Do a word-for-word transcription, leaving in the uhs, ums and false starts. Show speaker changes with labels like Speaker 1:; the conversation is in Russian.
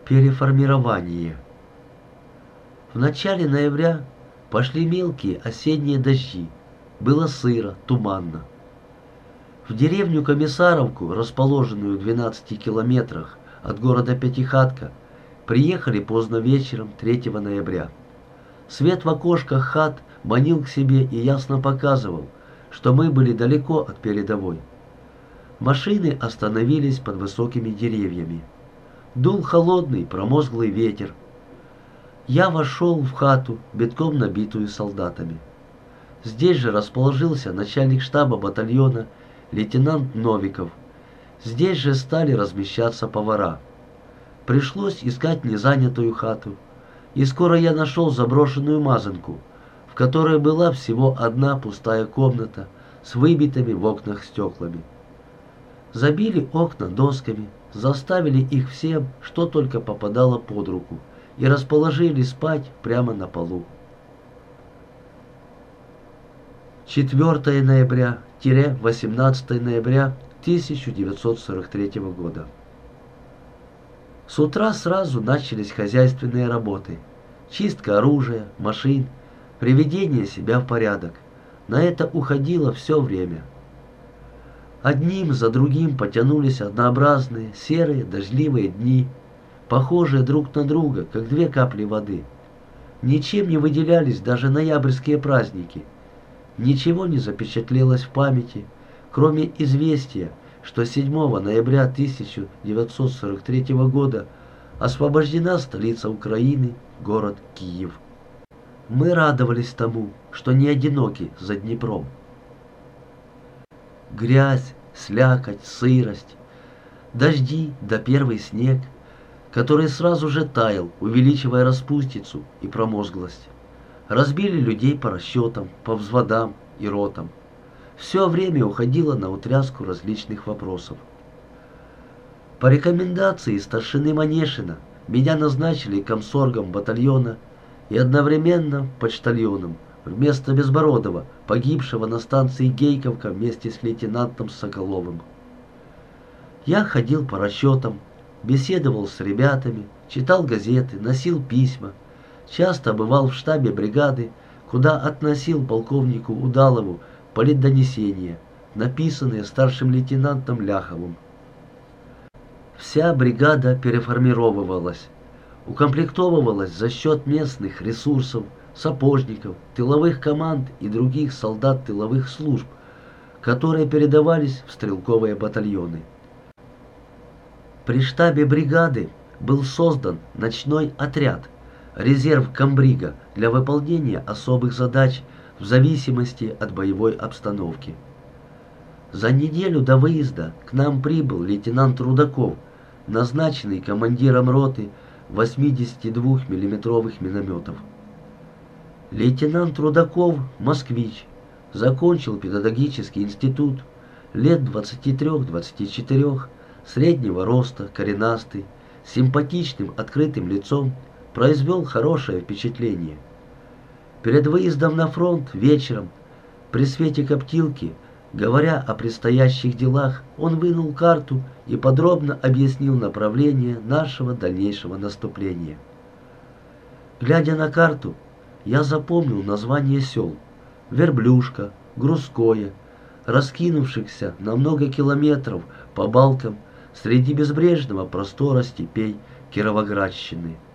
Speaker 1: Переформирование. В начале ноября пошли мелкие осенние дожди. Было сыро, туманно. В деревню Комиссаровку, расположенную в двенадцати километрах от города Пятихатка, приехали поздно вечером третьего ноября. Свет в окошках хат манил к себе и ясно показывал, что мы были далеко от передовой. Машины остановились под высокими деревьями. Дул холодный, промозглый ветер. Я вошел в хату, битком набитую солдатами. Здесь же расположился начальник штаба батальона лейтенант Новиков. Здесь же стали размещаться повара. Пришлось искать незанятую хату. И скоро я нашел заброшенную мазанку, в которой была всего одна пустая комната с выбитыми в окнах стеклами. Забили окна досками, заставили их всем, что только попадало под руку, и расположили спать прямо на полу. четвёртого ноября — восемнадцатого ноября тысяча девятьсот сорок третьего года. С утра сразу начались хозяйственные работы. Чистка оружия, машин, приведение себя в порядок. На это уходило все время. Одним за другим потянулись однообразные, серые, дождливые дни, похожие друг на друга, как две капли воды. Ничем не выделялись даже ноябрьские праздники. Ничего не запечатлелось в памяти, кроме известия, что седьмого ноября тысяча девятьсот сорок третьего года освобождена столица Украины, город Киев. Мы радовались тому, что не одиноки за Днепром. Грязь, слякоть, сырость, дожди да первый снег, который сразу же таял, увеличивая распустицу и промозглость. Разбили людей по расчетам, по взводам и ротам. Все время уходило на утряску различных вопросов. По рекомендации старшины Манешина меня назначили комсоргом батальона и одновременно почтальоном вместо Безбородова, погибшего на станции Гейковка вместе с лейтенантом Соколовым. Я ходил по расчетам, беседовал с ребятами, читал газеты, носил письма, часто бывал в штабе бригады, куда относил полковнику Удалову политдонесения, написанные старшим лейтенантом Ляховым. Вся бригада переформировывалась, укомплектовывалась за счет местных ресурсов, сапожников, тыловых команд и других солдат тыловых служб, которые передавались в стрелковые батальоны. При штабе бригады был создан ночной отряд, резерв комбрига для выполнения особых задач в зависимости от боевой обстановки. За неделю до выезда к нам прибыл лейтенант Рудаков, назначенный командиром роты восьмидесятидвухмиллиметровых минометов. Лейтенант Рудаков – москвич, закончил педагогический институт, лет двадцати трёх — двадцати четырёх, среднего роста, коренастый, с симпатичным открытым лицом, произвел хорошее впечатление. Перед выездом на фронт вечером, при свете коптилки, говоря о предстоящих делах, он вынул карту и подробно объяснил направление нашего дальнейшего наступления. Глядя на карту, я запомнил названия сел: Верблюшка, Грузское, раскинувшихся на много километров по балкам среди безбрежного простора степей Кировоградщины.